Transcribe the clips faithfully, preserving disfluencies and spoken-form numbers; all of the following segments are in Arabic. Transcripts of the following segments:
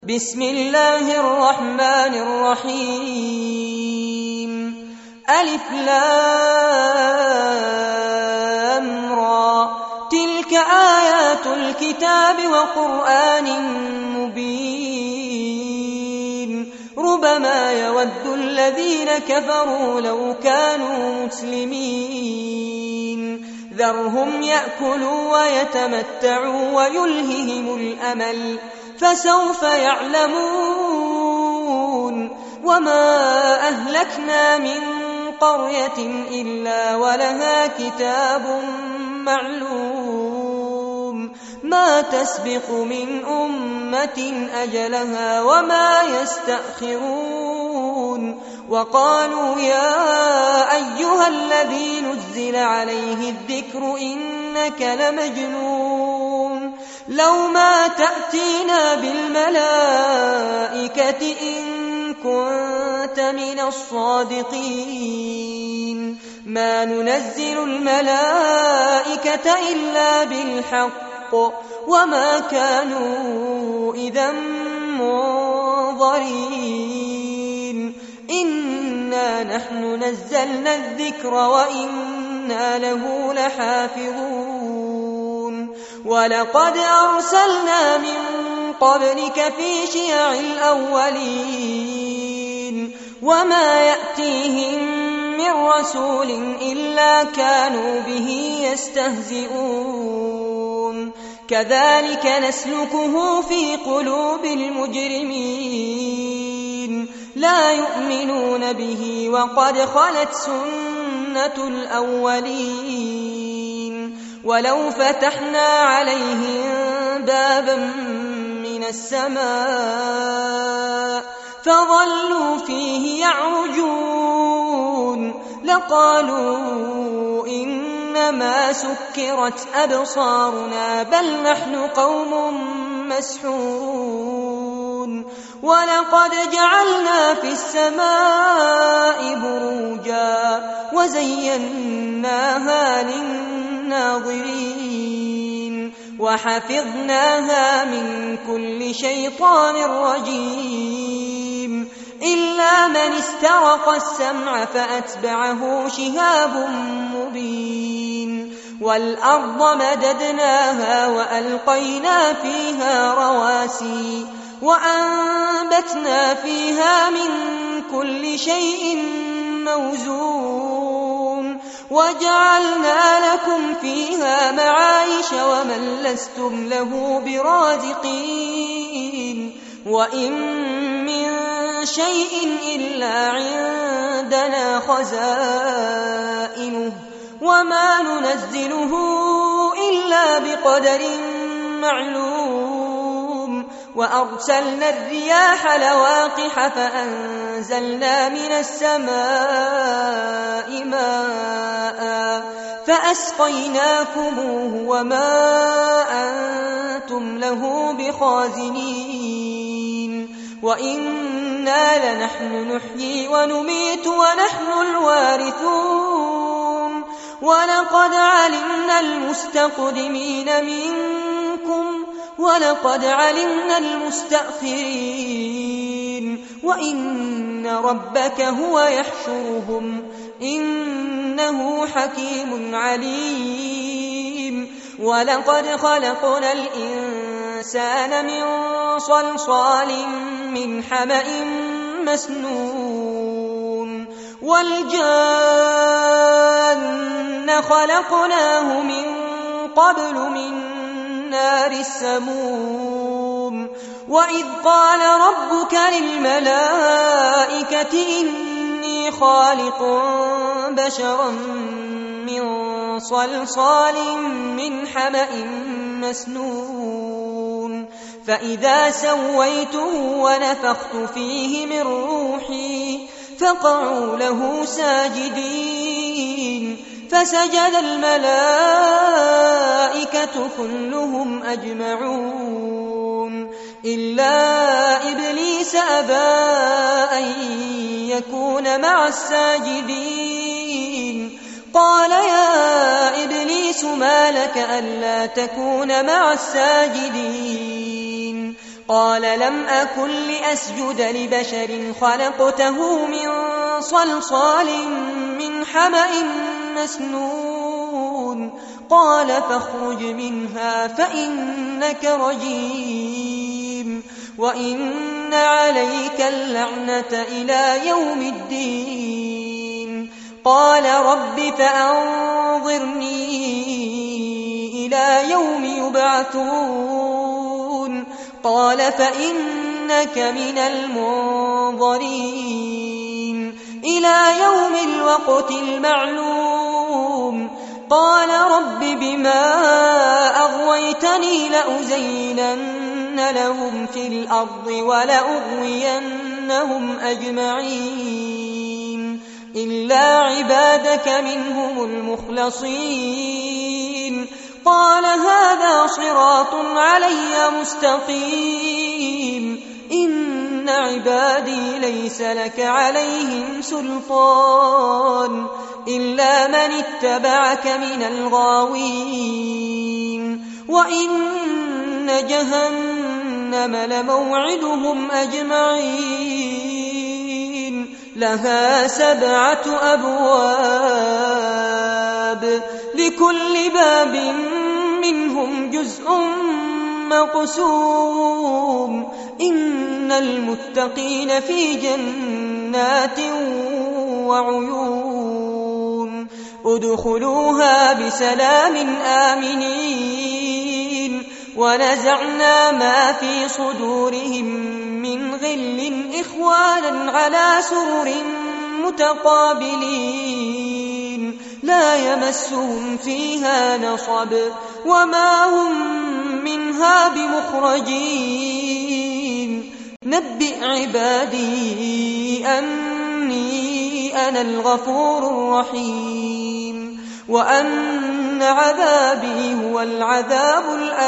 بسم الله الرحمن الرحيم ألف لام را تلك آيات الكتاب وقرآن مبين ربما يود الذين كفروا لو كانوا مسلمين ذرهم يأكلوا ويتمتعوا ويلههم الأمل فسوف يعلمون وما أهلكنا من قرية إلا ولها كتاب معلوم ما تسبق من أمة أجلها وما يستأخرون وقالوا يا أيها الذي نزل عليه الذكر إنك لمجنون لو ما تأتينا بالملائكة إن كنت من الصادقين ما ننزل الملائكة إلا بالحق وما كانوا إذا منظرين إنا نحن نزلنا الذكر وإنا له لحافظون ولقد أرسلنا من قبلك في شيع الأولين وما يأتيهم من رسول إلا كانوا به يستهزئون كذلك نسلكه في قلوب المجرمين لا يؤمنون به وقد خلت سنة الأولين ولو فتحنا عليهم بابا من السماء فظلوا فيه يعرجون لقالوا إنما سكرت أبصارنا بل نحن قوم مسحورون ولقد جعلنا في السماء بروجا وزيناها للناظرين وحفظناها من كل شيطان رجيم إلا من استرق السمع فأتبعه شهاب مبين والأرض مددناها وألقينا فيها رواسي وأنبتنا فيها من كل شيء موزون وجعلنا لكم فيها معايش ومن لستم له برازقين وإن من شيء إلا عندنا خزائنه وما ننزله إلا بقدر معلوم وأرسلنا الرياح لواقح فأنزلنا من السماء ماء فأسقيناكموه وما أنتم له بخازنين وإنا لنحن نحيي ونميت ونحن الوارثون ولقد علمنا المستقدمين منكم ولقد علمنا المستأخرين وإن ربك هو يحشرهم إنه حكيم عليم ولقد خلقنا الإنسان من صلصال من حمأ مسنون والجان خلقناه من قبل من نار السموم وإذ قال ربك للملائكة إني خالق بشرا من صلصال من حمأ مسنون فإذا سويته ونفخت فيه من روحي فقعوا له ساجدين فسجد الملائكة كلهم أجمعون إلا إبليس أبى أن يكون مع الساجدين قال يا إبليس ما لك ألا تكون مع الساجدين قال لم أكن لأسجد لبشر خلقته من صلصال من حمأ مسنون قال فاخرج منها فإنك رجيم وإن عليك اللعنة إلى يوم الدين قال رب فأنظرني إلى يوم يبعثون قال فإنك من المنظرين إلى يوم الوقت المعلوم قال رب بما أغويتني لأزينن لهم في الأرض ولأغوينهم أجمعين إلا عبادك منهم المخلصين قال هذا صراط علي مستقيم إن عبادي ليس لك عليهم سلطان إلا من اتبعك من الغاوين وإن جهنم لموعدهم أجمعين لها سبعة أبواب لكل باب منهم جزء مقسوم إن المتقين في جنات وعيون ادخلوها بسلام آمنين ونزعنا ما في صدورهم من غل إخوانا على سرر متقابلين لا يمسهم فيها نصب وما هم منها بمخرجين نبئ عبادي أني أنا الغفور الرحيم وأن عذابي هو العذاب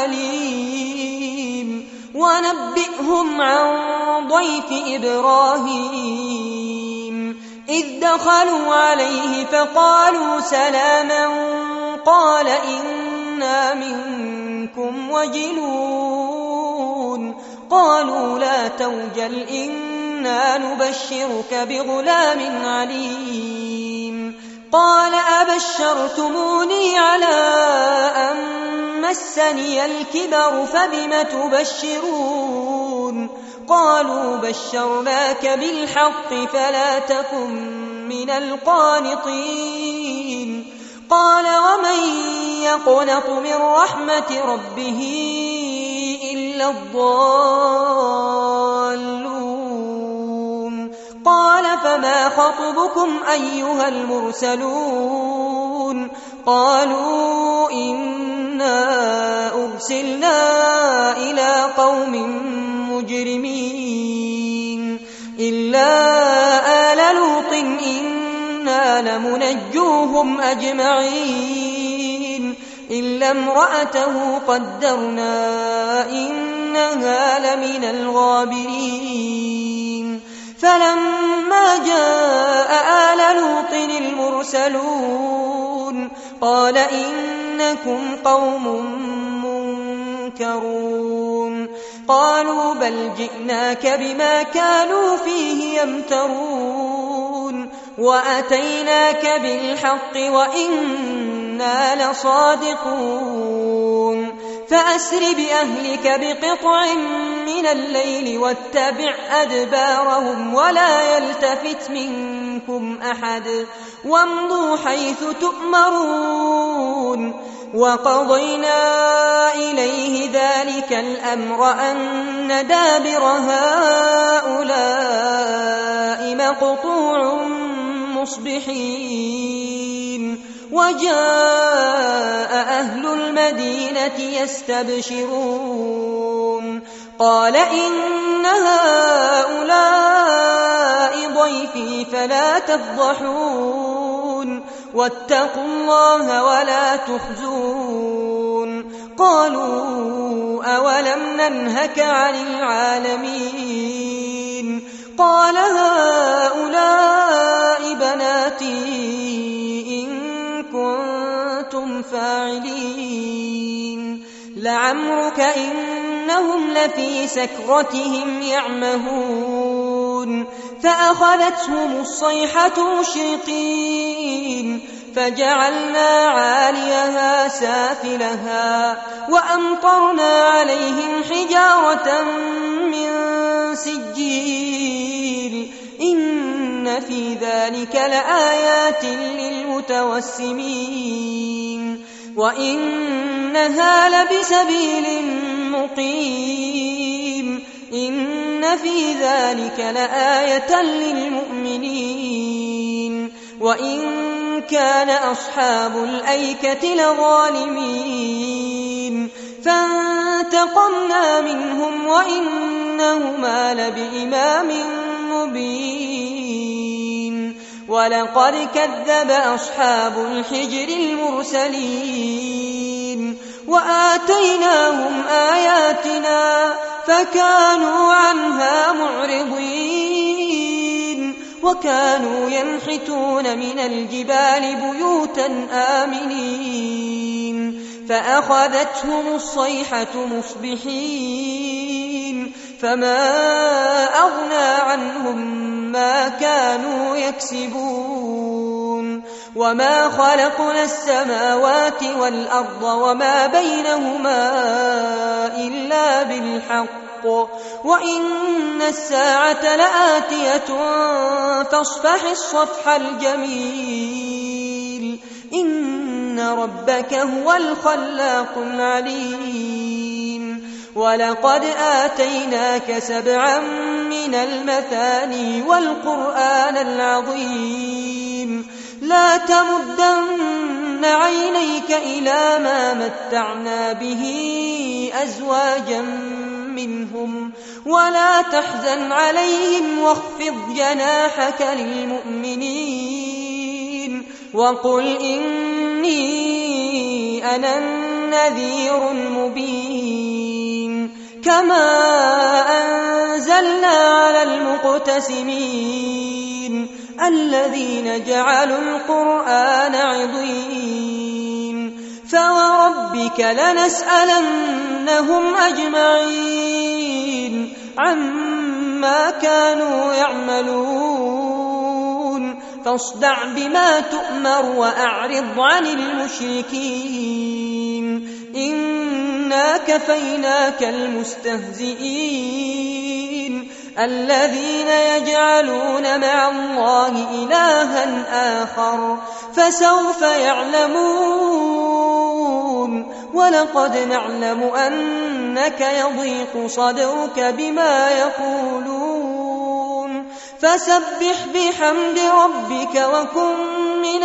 الأليم ونبئهم عن ضيف إبراهيم إذ دخلوا عليه فقالوا سلاما قال إنا منكم وجلون قالوا لا توجل إنا نبشرك بغلام عليم قال أبشرتموني على أن مسني الكبر فبم تبشرون قالوا بشرناك بالحق فلا تكن من القانطين قال ومن يقنط من رحمة ربه إلا الضالون قال فما خطبكم أيها المرسلون قالوا إنا أرسلنا إلى قوم مجرمين إلا آل لوط إنا لمنجوهم أجمعين إلا امرأته قدرنا إنها لمن الغابرين فلما جاء آل لوط المرسلون قال إنكم قوم منكرون قالوا بل جئناك بما كانوا فيه يمترون وأتيناك بالحق وإنا لصادقون فأسر بأهلك بقطع من الليل واتبع أدبارهم ولا يلتفت منكم أحد وامضوا حيث تؤمرون وقضينا إليه ذلك الأمر أن دابر هؤلاء مقطوع مصبحين وجاء أهل المدينة يستبشرون قال إن هؤلاء ضيفي فلا تفضحون واتقوا الله ولا تخزون قالوا أولم ننهك عن العالمين قال هؤلاء بناتي إن كنتم فاعلين لعمرك إن إنهم لفي سكرتهم يعمهون فأخذتهم الصيحة مشرقين فجعلنا عاليها سافلها وأمطرنا عليهم حجارة من سجيل إن في ذلك لآيات للمتوسمين وإنها لبسبيل مقيم إن في ذلك لآية للمؤمنين وإن كان أصحاب الأيكة لظالمين فانتقمنا منهم وإنهما لبإمام مبين ولقد كذب أصحاب الحجر المرسلين وآتيناهم آياتنا فكانوا عنها معرضين وكانوا ينحتون من الجبال بيوتا آمنين فأخذتهم الصيحة مصبحين فما أغنى عنهم ما كانوا يكسبون وما خلقنا السماوات والأرض وما بينهما إلا بالحق وإن الساعة لآتية فاصفح الصفح الجميل إن ربك هو الخلاق العليم ولقد آتيناك سبعا من المثاني والقرآن العظيم لا تمدن عينيك إلى ما متعنا به أزواجا منهم ولا تحزن عليهم واخفض جناحك للمؤمنين وقل إني أنا النذير المبين كما أنزلنا على المقتسمين الذين جعلوا القرآن عضين فوربك لنسألنهم أجمعين عما كانوا يعملون فاصدع بما تؤمر وأعرض عن المشركين إنا كفيناك المستهزئين الذين يجعلون مع الله إلها آخر فسوف يعلمون ولقد نعلم أنك يضيق صدرك بما يقولون فسبح بحمد ربك وكن من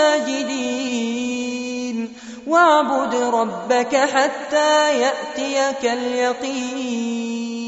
الساجدين واعبد ربك حتى يأتيك اليقين